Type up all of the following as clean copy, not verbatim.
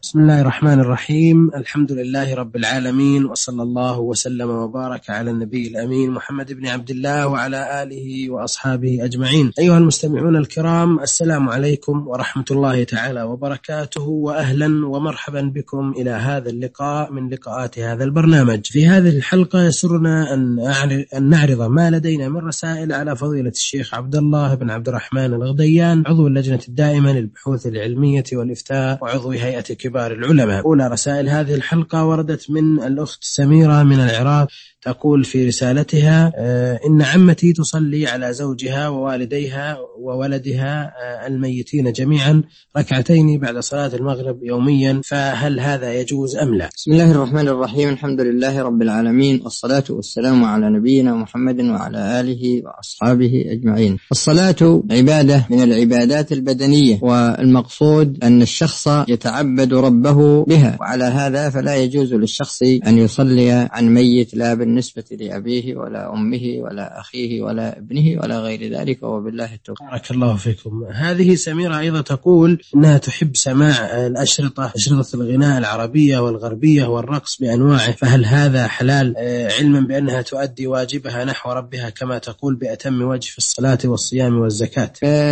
بسم الله الرحمن الرحيم. الحمد لله رب العالمين، وصلى الله وسلم وبارك على النبي الأمين محمد بن عبد الله وعلى آله وأصحابه أجمعين. أيها المستمعون الكرام، السلام عليكم ورحمة الله تعالى وبركاته، وأهلا ومرحبا بكم إلى هذا اللقاء من لقاءات هذا البرنامج. في هذه الحلقة يسرنا أن نعرض ما لدينا من رسائل على فضيلة الشيخ عبد الله بن عبد الرحمن الغديان، عضو اللجنة الدائمة للبحوث العلمية والإفتاء وعضو هيئة كبار العلماء. أولى رسائل هذه الحلقة وردت من الأخت سميرة من العراق، تقول في رسالتها: إن عمتي تصلي على زوجها ووالديها وولدها الميتين جميعا ركعتين بعد صلاة المغرب يوميا، فهل هذا يجوز أم لا؟ بسم الله الرحمن الرحيم. الحمد لله رب العالمين، والصلاة والسلام على نبينا محمد وعلى آله وأصحابه أجمعين. الصلاة عبادة من العبادات البدنية، والمقصود أن الشخص يتعبد ربه بها، وعلى هذا فلا يجوز للشخص أن يصلي عن ميت، لا بالنسبة لأبيه ولا أمه ولا أخيه ولا ابنه ولا غير ذلك، وبالله التوفيق. بارك الله فيكم. هذه سميرة أيضا تقول إنها تحب سماع أشرطة الغناء العربية والغربية والرقص بأنواعه، فهل هذا حلال، علما بأنها تؤدي واجبها نحو ربها كما تقول بأتم وجه في الصلاة والصيام والزكاة؟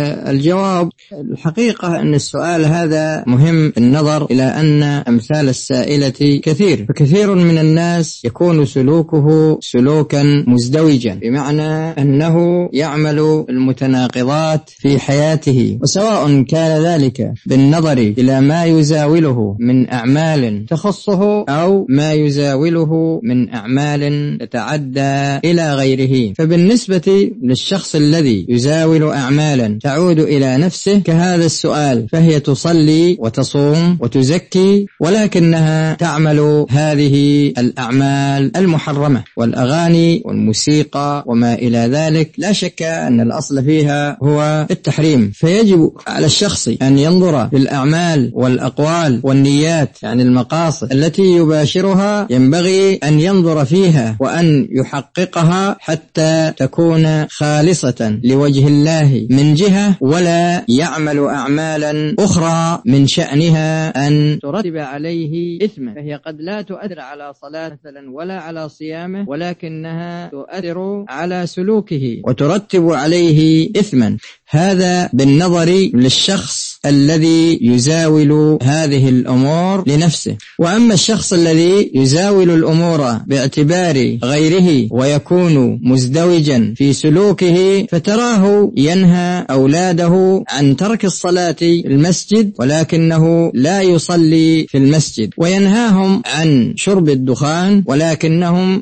الجواب الحقيقة أن السؤال هذا مهم النظر إلى أن أمثال السائلة كثير، فكثير من الناس يكون سلوكه سلوكا مزدوجا، بمعنى أنه يعمل المتناقضات في حياته، وسواء كان ذلك بالنظر إلى ما يزاوله من أعمال تخصه أو ما يزاوله من أعمال تتعدى إلى غيره. فبالنسبة للشخص الذي يزاول أعمالا تعود إلى نفسه كهذا السؤال، فهي تصلي وتصوم وتزكي، ولكنها تعمل هذه الأعمال المحرمة والأغاني والموسيقى وما إلى ذلك، لا شك أن الأصل فيها هو التحريم. فيجب على الشخص أن ينظر للأعمال والأقوال والنيات، يعني المقاصد التي يباشرها، ينبغي أن ينظر فيها وأن يحققها حتى تكون خالصة لوجه الله من جهة، ولا يعمل أعمالا أخرى من شأنها أن ترتب عليه إثما، فهي قد لا تؤثر على صلاة مثلا ولا على صيامه، ولكنها تؤثر على سلوكه وترتب عليه إثما. هذا بالنظر للشخص الذي يزاول هذه الأمور لنفسه. وأما الشخص الذي يزاول الأمور باعتبار غيره ويكون مزدوجا في سلوكه، فتراه ينهى أولاده عن ترك الصلاة في المسجد ولكنه لا يصلي في المسجد، وينهاهم عن شرب الدخان ولكنه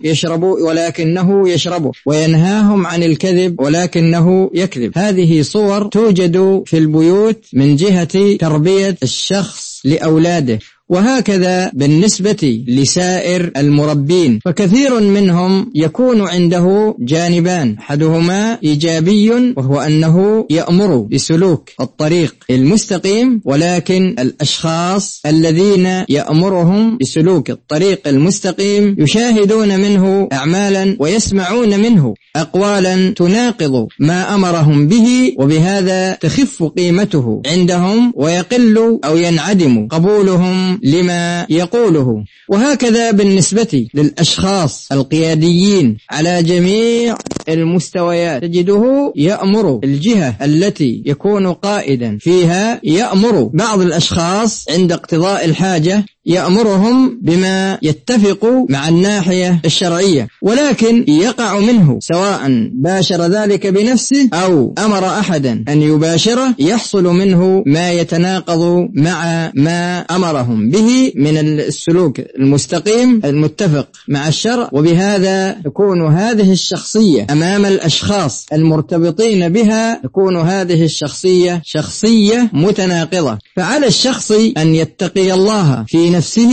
يشرب، وينهاهم عن الكذب ولكنه يكذب. هذه صور توجد في البيوت من جهة تربية الشخص لأولاده، وهكذا بالنسبة لسائر المربين، فكثير منهم يكون عنده جانبان، أحدهما إيجابي وهو أنه يأمر بسلوك الطريق المستقيم، ولكن الأشخاص الذين يأمرهم بسلوك الطريق المستقيم يشاهدون منه أعمالا ويسمعون منه أقوالا تناقض ما أمرهم به، وبهذا تخف قيمته عندهم ويقل أو ينعدم قبولهم لما يقوله. وهكذا بالنسبة للأشخاص القياديين على جميع المستويات، تجده يأمر الجهة التي يكون قائدا فيها، يأمر بعض الأشخاص عند اقتضاء الحاجة يأمرهم بما يتفق مع الناحية الشرعية، ولكن يقع منه سواء باشر ذلك بنفسه أو أمر أحدا أن يباشره، يحصل منه ما يتناقض مع ما أمرهم به من السلوك المستقيم المتفق مع الشرع، وبهذا تكون هذه الشخصية أمام الأشخاص المرتبطين بها، تكون هذه الشخصية شخصية متناقضة. فعلى الشخص أن يتقي الله في نفسه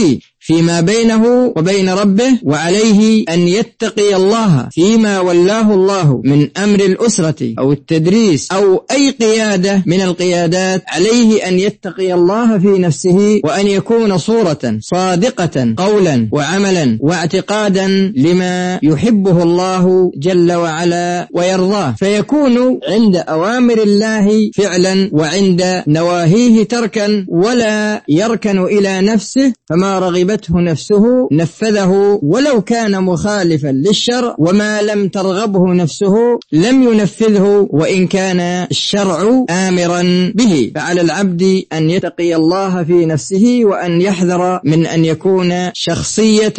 فيما بينه وبين ربه، وعليه أن يتقي الله فيما ولاه الله من أمر الأسرة أو التدريس أو أي قيادة من القيادات. عليه أن يتقي الله في نفسه، وأن يكون صورة صادقة قولا وعملا واعتقادا لما يحبه الله جل وعلا ويرضاه، فيكون عند أوامر الله فعلا وعند نواهيه تركا، ولا يركن إلى نفسه، فما رغبته نفسه نفذه ولو كان مخالفا للشرع، وما لم ترغبه نفسه لم ينفذه وإن كان الشرع آمرا به. فعلى العبد أن يتقي الله في نفسه، وأن يحذر من أن يكون شخصية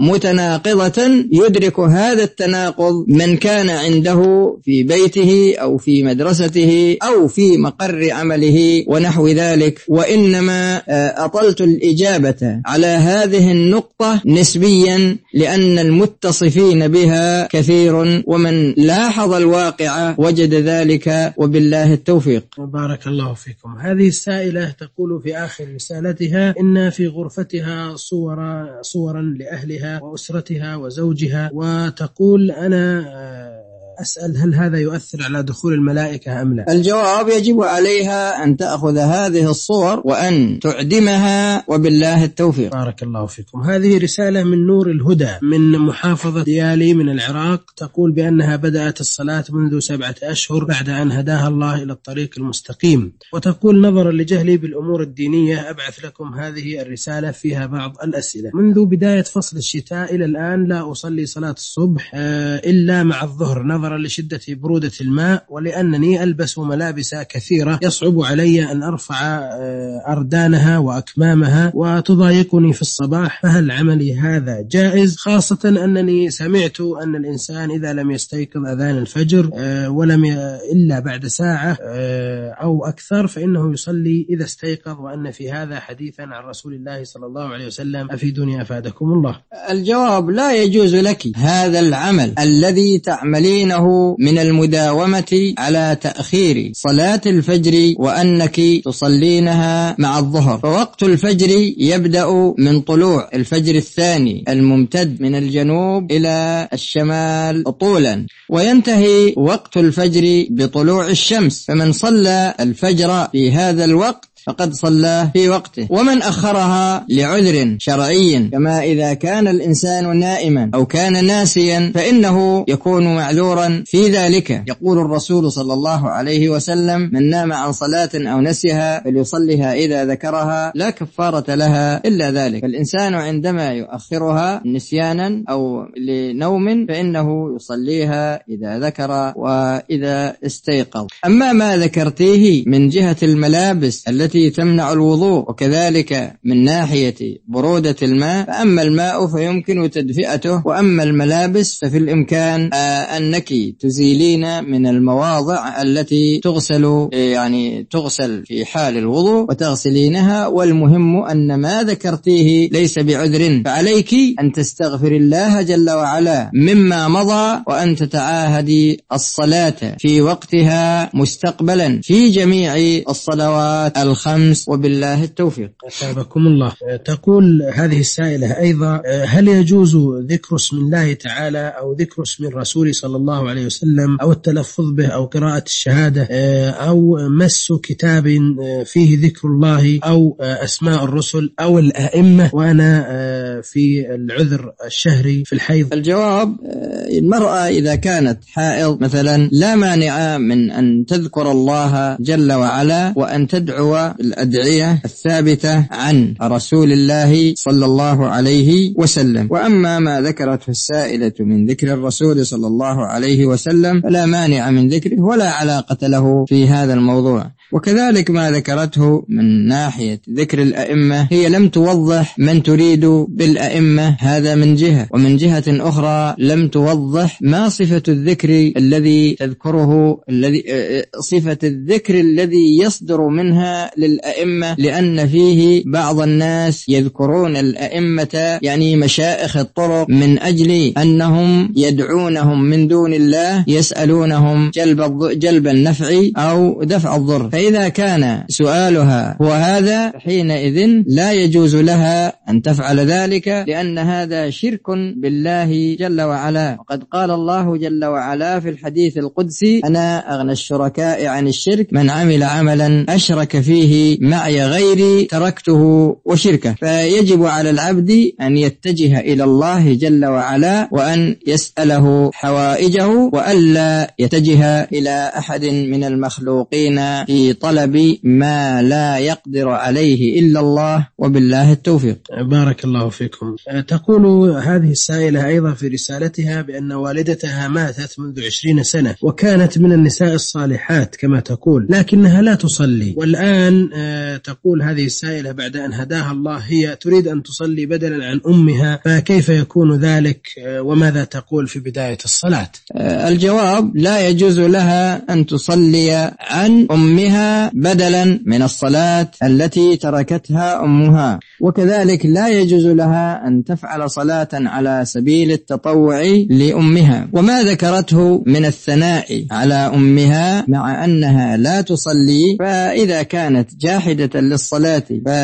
متناقضة يدرك هذا التناقض من كان عنده في بيته أو في مدرسته أو في مقر عمله ونحو ذلك. وإنما أطلت الإجابة على هذه النقطة نسبيا لأن المتصفين بها كثير، ومن لاحظ الواقع وجد ذلك، وبالله التوفيق. بارك الله فيكم. هذه السائلة تقول في آخر رسالتها إن في غرفتها صورا لأهلها وأسرتها وزوجها، وتقول أنا أسأل هل هذا يؤثر على دخول الملائكة أم لا؟ الجواب يجب عليها أن تأخذ هذه الصور وأن تعدمها، وبالله التوفيق. بارك الله فيكم. هذه رسالة من نور الهدى من محافظة ديالي من العراق، تقول بأنها بدأت الصلاة منذ 7 أشهر بعد أن هداها الله إلى الطريق المستقيم، وتقول نظرا لجهلي بالأمور الدينية أبعث لكم هذه الرسالة فيها بعض الأسئلة. منذ بداية فصل الشتاء إلى الآن لا أصلي صلاة الصبح إلا مع الظهر نظرا لشدة برودة الماء، ولأنني ألبس ملابس كثيرة يصعب علي أن أرفع أردانها وأكمامها وتضايقني في الصباح، فهل عملي هذا جائز؟ خاصة أنني سمعت أن الإنسان إذا لم يستيقظ أذان الفجر إلا بعد ساعة أو أكثر فإنه يصلي إذا استيقظ، وأن في هذا حديثا عن رسول الله صلى الله عليه وسلم، أفيدوني أفادكم الله. الجواب لا يجوز لك هذا العمل الذي تعملينه من المداومة على تأخير صلاة الفجر وأنك تصلينها مع الظهر، فوقت الفجر يبدأ من طلوع الفجر الثاني الممتد من الجنوب إلى الشمال طولا، وينتهي وقت الفجر بطلوع الشمس، فمن صلى الفجر في هذا الوقت فقد صلى في وقته، ومن أخرها لعذر شرعي كما إذا كان الإنسان نائما أو كان ناسيا فإنه يكون معذورا في ذلك. يقول الرسول صلى الله عليه وسلم من نام عن صلاة أو نسيها فليصليها إذا ذكرها لا كفارة لها إلا ذلك. فالإنسان عندما يؤخرها نسيانا أو لنوم فإنه يصليها إذا ذكر وإذا استيقظ. أما ما ذكرتيه من جهة الملابس التي تمنع الوضوء وكذلك من ناحية برودة الماء، فأما الماء فيمكن تدفئته، وأما الملابس ففي الإمكان أنك تزيلين من المواضع التي تغسل في حال الوضوء وتغسلينها، والمهم أن ما ذكرتيه ليس بعذر، فعليك أن تستغفر الله جل وعلا مما مضى، وأن تتعاهدي الصلاة في وقتها مستقبلا في جميع الصلوات الخمس، وبالله التوفيق. أثابكم الله. تقول هذه السائلة أيضا هل يجوز ذكر اسم الله تعالى أو ذكر اسم الرسول صلى الله عليه وسلم أو التلفظ به أو قراءة الشهادة أو مس كتاب فيه ذكر الله أو أسماء الرسل أو الأئمة وأنا في العذر الشهري في الحيض؟ الجواب المرأة إذا كانت حائض مثلا لا مانع من أن تذكر الله جل وعلا وأن تدعو الأدعية الثابتة عن رسول الله صلى الله عليه وسلم. وأما ما ذكرته السائلة من ذكر الرسول صلى الله عليه وسلم فلا مانع من ذكره ولا علاقة له في هذا الموضوع. وكذلك ما ذكرته من ناحية ذكر الأئمة هي لم توضح من تريد بالأئمة، هذا من جهة، ومن جهة أخرى لم توضح ما صفة الذكر الذي تذكره صفة الذكر الذي يصدر منها للأئمة، لأن فيه بعض الناس يذكرون الأئمة يعني مشائخ الطرق من أجل أنهم يدعونهم من دون الله، يسألونهم جلب النفع أو دفع الضر، فإذا كان سؤالها هو هذا فحينئذ لا يجوز لها أن تفعل ذلك، لأن هذا شرك بالله جل وعلا. وقد قال الله جل وعلا في الحديث القدسي: أنا أغنى الشركاء عن الشرك، من عمل عملا أشرك فيه معي غيري تركته وشركه. فيجب على العبد أن يتجه إلى الله جل وعلا وأن يسأله حوائجه، وألا يتجه إلى أحد من المخلوقين في طلب ما لا يقدر عليه إلا الله، وبالله التوفيق. بارك الله فيكم. تقول هذه السائلة أيضا في رسالتها بأن والدتها ماتت منذ 20 سنة، وكانت من النساء الصالحات كما تقول، لكنها لا تصلي. والآن تقول هذه السائلة بعد أن هداها الله هي تريد أن تصلي بدلا عن أمها، فكيف يكون ذلك وماذا تقول في بداية الصلاة؟ الجواب: لا يجوز لها أن تصلي عن أمها بدلا من الصلاة التي تركتها أمها، وكذلك لا يجوز لها أن تفعل صلاة على سبيل التطوع لأمها. وما ذكرته من الثناء على أمها مع أنها لا تصلي، فإذا كانت جاحدة للصلاة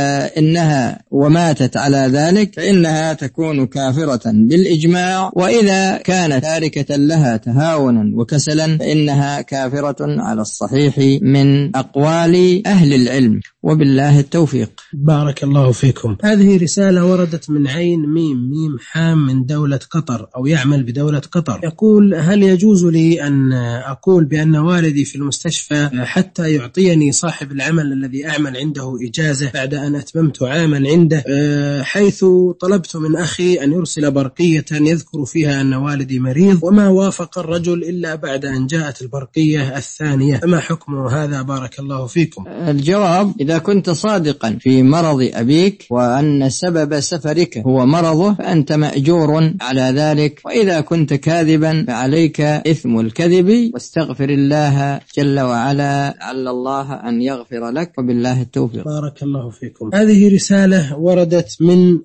فإنها وماتت على ذلك فإنها تكون كافرة بالإجماع، وإذا كانت تاركة لها تهاونا وكسلا فإنها كافرة على الصحيح من أقوال أهل العلم، وبالله التوفيق. بارك الله فيكم. هذه رسالة وردت من عين ميم حام من دولة قطر، أو يعمل بدولة قطر. يقول: هل يجوز لي أن أقول بأن والدي في المستشفى حتى يعطيني صاحب العمل الذي أعمل عنده إجازة بعد أن أتممت عاما عنده، حيث طلبت من أخي أن يرسل برقية يذكر فيها أن والدي مريض، وما وافق الرجل إلا بعد أن جاءت البرقية الثانية، فما حكم هذا؟ بارك الله فيكم. الجواب: إذا كنت صادقا في مرض أبيك وأن سبب سفرك هو مرضه فأنت مأجور على ذلك، وإذا كنت كاذبا فعليك إثم الكذب، واستغفر الله جل وعلا لعل الله أن يغفر لك، وبالله التوفيق. بارك الله فيكم. هذه رسالة وردت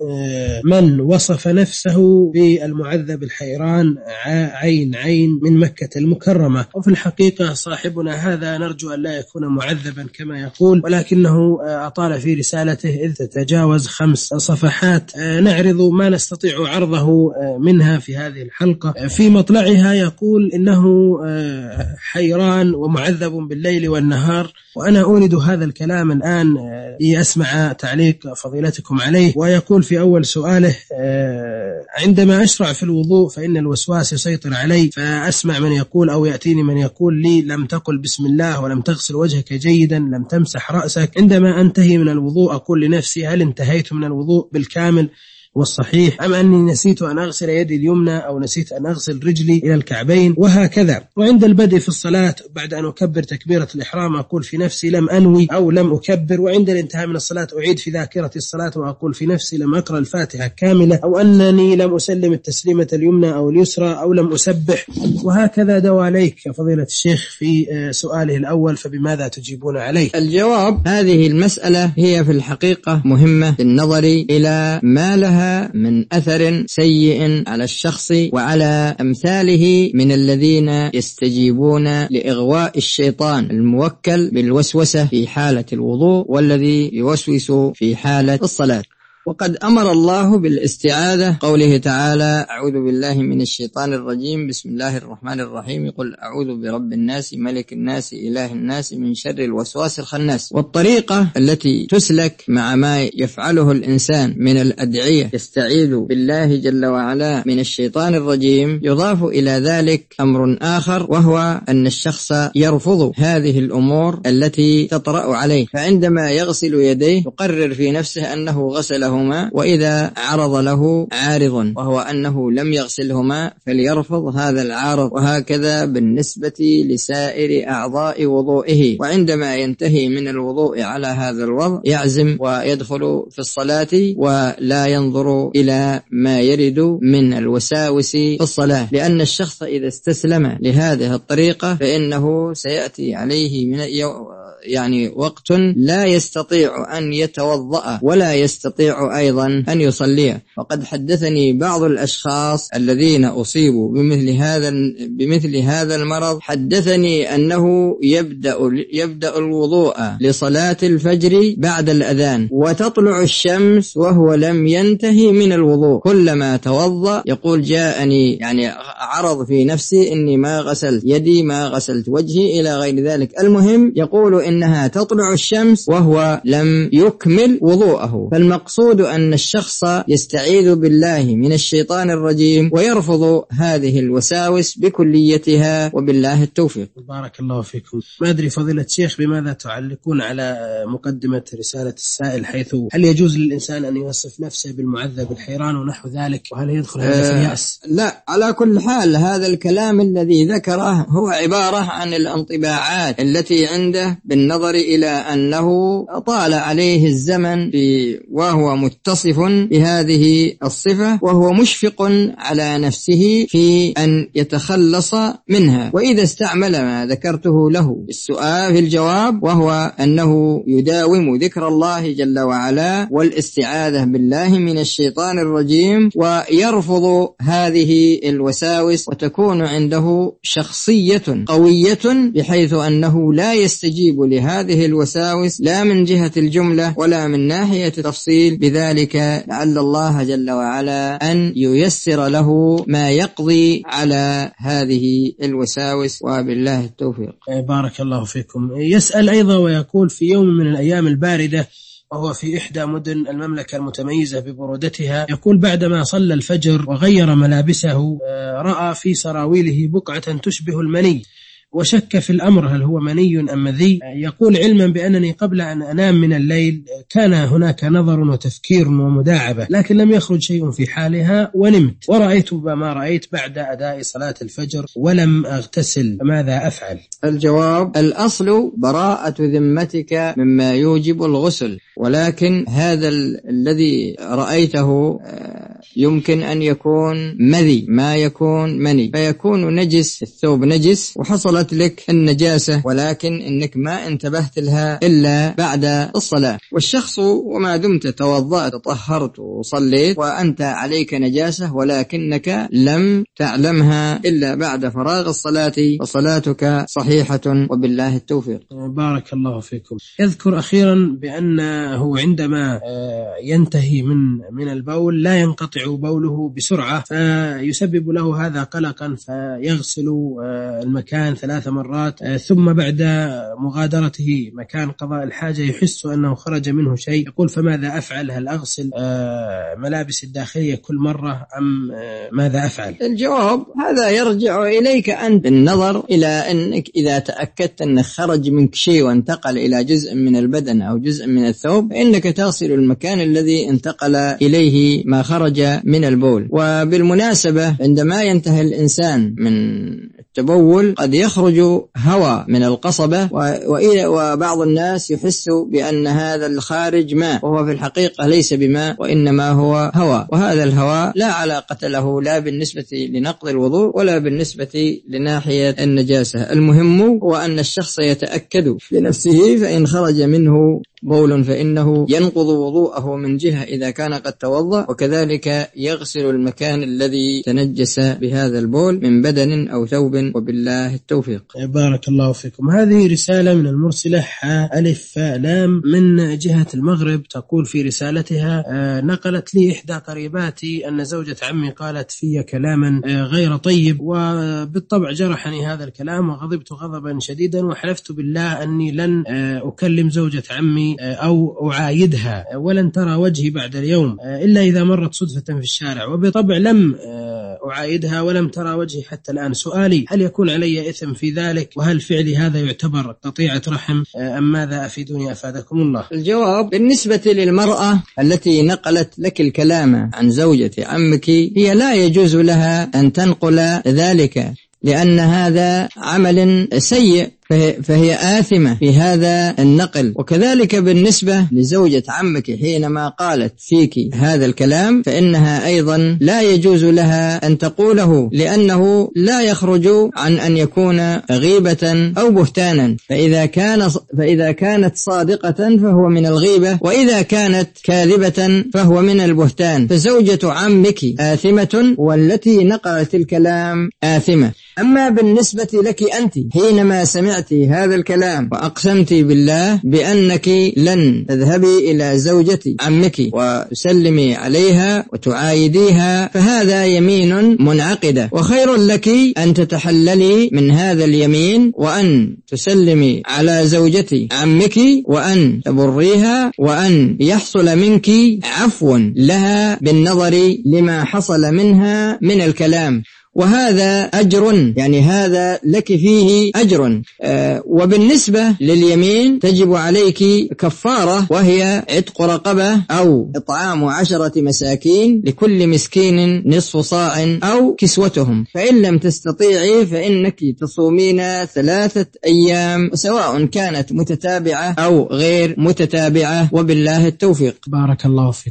من وصف نفسه بالمعذب الحيران عين من مكة المكرمة، وفي الحقيقة صاحبنا هذا نرجو أن لا يكون معذبا كما يقول، ولكنه أطال في رسالته إذ تتجاوز 5 صفحات، نعرض ما نستطيع عرضه منها في هذه الحلقة. في مطلعها يقول إنه حيران ومعذب بالليل والنهار، وأنا أورد هذا الكلام الآن لأسمع تعليق فضيلتكم عليه. ويقول في أول سؤاله: عندما أشرع في الوضوء فإن الوسواس يسيطر علي، فأسمع من يقول أو يأتيني من يقول لي: لم تقل بسم الله، ولم تغسل وجهك جيدا، لم تمسح رأسك. عندما أنتهي من الوضوء أقول لنفسي: هل انتهيت من الوضوء بالكامل والصحيح، أم أني نسيت أن أغسل يدي اليمنى أو نسيت أن أغسل رجلي إلى الكعبين، وهكذا. وعند البدء في الصلاة بعد أن أكبر تكبيرة الإحرام أقول في نفسي: لم أنوي أو لم أكبر. وعند الانتهاء من الصلاة أعيد في ذاكرة الصلاة وأقول في نفسي: لم أقرأ الفاتحة كاملة، أو أنني لم أسلم التسليمة اليمنى أو اليسرى، أو لم أسبح. وهكذا دواليك يا فضيلة الشيخ في سؤاله الأول، فبماذا تجيبون عليه؟ الجواب: هذه المسألة هي في الحقيقة مهمة بالنظر إلى ما لها من أثر سيء على الشخص وعلى أمثاله من الذين يستجيبون لإغواء الشيطان الموكل بالوسوسة في حالة الوضوء والذي يوسوس في حالة الصلاة. وقد أمر الله بالاستعاذة، قوله تعالى: أعوذ بالله من الشيطان الرجيم، بسم الله الرحمن الرحيم، قل أعوذ برب الناس ملك الناس إله الناس من شر الوسواس الخناس. والطريقة التي تسلك مع ما يفعله الإنسان من الأدعية يستعيذ بالله جل وعلا من الشيطان الرجيم، يضاف إلى ذلك أمر آخر، وهو أن الشخص يرفض هذه الأمور التي تطرأ عليه، فعندما يغسل يديه يقرر في نفسه أنه غسله، وإذا عرض له عارض وهو أنه لم يغسلهما فليرفض هذا العارض، وهكذا بالنسبة لسائر أعضاء وضوئه. وعندما ينتهي من الوضوء على هذا الوضع يعزم ويدخل في الصلاة، ولا ينظر إلى ما يرد من الوساوس في الصلاة، لأن الشخص إذا استسلم لهذه الطريقة فإنه سيأتي عليه من يعني وقت لا يستطيع أن يتوضأ ولا يستطيع أيضا أن يصلي. وقد حدثني بعض الأشخاص الذين أصيبوا بمثل هذا المرض، حدثني أنه يبدأ الوضوء لصلاة الفجر بعد الأذان وتطلع الشمس وهو لم ينتهي من الوضوء، كلما توضأ يقول جاءني يعني عرض في نفسي إني ما غسلت يدي ما غسلت وجهي إلى غير ذلك. المهم يقول إنها تطلع الشمس وهو لم يكمل وضوءه. فالمقصود أن الشخص يستعيذ بالله من الشيطان الرجيم ويرفض هذه الوساوس بكليتها، وبالله التوفيق. بارك الله فيكم. ما أدري فضيلة الشيخ بماذا تعلقون على مقدمة رسالة السائل، حيث هل يجوز للإنسان أن يوصف نفسه بالمعذب الحيران ونحو ذلك، وهل يدخل هذا في اليأس؟ لا، على كل حال هذا الكلام الذي ذكره هو عبارة عن الانطباعات التي عنده بالنظر إلى أنه طال عليه الزمن وهو متصف بهذه الصفة وهو مشفق على نفسه في أن يتخلص منها. وإذا استعمل ما ذكرته له السؤال في الجواب، وهو أنه يداوم ذكر الله جل وعلا والاستعاذة بالله من الشيطان الرجيم ويرفض هذه الوساوس، وتكون عنده شخصية قوية بحيث أنه لا يستجيب لهذه الوساوس لا من جهة الجملة ولا من ناحية التفصيل. بذلك لعل الله جل وعلا أن ييسر له ما يقضي على هذه الوساوس، وبالله التوفيق. بارك الله فيكم. يسأل أيضا ويقول: في يوم من الأيام الباردة وهو في إحدى مدن المملكة المتميزة ببرودتها، يقول بعدما صلى الفجر وغير ملابسه رأى في سراويله بقعة تشبه المني، وشك في الأمر هل هو مني أم مذي. يقول: علما بأنني قبل أن أنام من الليل كان هناك نظر وتفكير ومداعبة، لكن لم يخرج شيء في حالها ونمت، ورأيت ما رأيت بعد أداء صلاة الفجر ولم أغتسل، فماذا أفعل؟ الجواب: الأصل براءة ذمتك مما يوجب الغسل، ولكن هذا الذي رأيته يمكن أن يكون مذي ما يكون مني، فيكون نجس، الثوب نجس وحصلت لك النجاسة، ولكن إنك ما انتبهت لها إلا بعد الصلاة. والشخص وما دمت توضأت طهرت وصليت وأنت عليك نجاسة ولكنك لم تعلمها إلا بعد فراغ الصلاة، فصلاتك صحيحة، وبالله التوفيق. بارك الله فيكم. يذكر أخيرا بأنه عندما ينتهي من البول لا ينقطع بوله بسرعة، فيسبب له هذا قلقا، فيغسل المكان 3 مرات، ثم بعد مغادرته مكان قضاء الحاجة يحس أنه خرج منه شيء. يقول: فماذا أفعل؟ هل أغسل ملابس الداخلية كل مرة أم ماذا أفعل؟ الجواب: هذا يرجع إليك أنت، النظر إلى أنك إذا تأكدت أنك خرج منك شيء وانتقل إلى جزء من البدن أو جزء من الثوب، فإنك تغسل المكان الذي انتقل إليه ما خرج من البول. وبالمناسبة عندما ينتهي الإنسان من التبول قد يخرج هواء من القصبة، وبعض الناس يحس بأن هذا الخارج ماء، وهو في الحقيقة ليس بماء وإنما هو هواء، وهذا الهواء لا علاقة له لا بالنسبة لنقض الوضوء ولا بالنسبة لناحية النجاسة. المهم هو أن الشخص يتأكد بنفسه، فإن خرج منه بول فإنه ينقض وضوءه من جهة إذا كان قد توضأ، وكذلك يغسل المكان الذي تنجس بهذا البول من بدن أو ثوب، وبالله التوفيق. بارك الله فيكم. هذه رسالة من المرسلة ألف لام من جهة المغرب، تقول في رسالتها: نقلت لي إحدى قريباتي أن زوجة عمي قالت في كلاما غير طيب، وبالطبع جرحني هذا الكلام وغضبت غضبا شديدا، وحلفت بالله أني لن أكلم زوجة عمي أو أعايدها ولن ترى وجهي بعد اليوم إلا إذا مرت صدفة في الشارع، وبالطبع لم أعايدها ولم ترى وجهي حتى الآن. سؤالي: هل يكون علي إثم في ذلك؟ وهل فعلي هذا يعتبر قطيعة رحم أم ماذا؟ أفيدوني أفادكم الله. الجواب: بالنسبة للمرأة التي نقلت لك الكلام عن زوجة عمك، هي لا يجوز لها أن تنقل ذلك، لأن هذا عمل سيء فهي آثمة في هذا النقل. وكذلك بالنسبة لزوجة عمك حينما قالت فيك هذا الكلام فإنها أيضا لا يجوز لها أن تقوله، لأنه لا يخرج عن أن يكون غيبة أو بهتانا. فإذا كانت صادقة فهو من الغيبة، وإذا كانت كاذبة فهو من البهتان. فزوجة عمك آثمة، والتي نقلت الكلام آثمة. أما بالنسبة لك أنت حينما سمعت هذا الكلام وأقسمت بالله بأنك لن تذهبي إلى زوجة عمك وتسلمي عليها وتعايديها، فهذا يمين منعقدة، وخير لك أن تتحللي من هذا اليمين وأن تسلمي على زوجة عمك وأن تبريها، وأن يحصل منك عفو لها بالنظر لما حصل منها من الكلام، وهذا أجر، يعني هذا لك فيه أجر. وبالنسبة لليمين تجب عليك كفارة، وهي عتق رقبة أو إطعام 10 مساكين، لكل مسكين نصف صاع أو كسوتهم. فإن لم تستطيعي فإنك تصومين 3 أيام، سواء كانت متتابعة أو غير متتابعة، وبالله التوفيق. بارك الله فيك.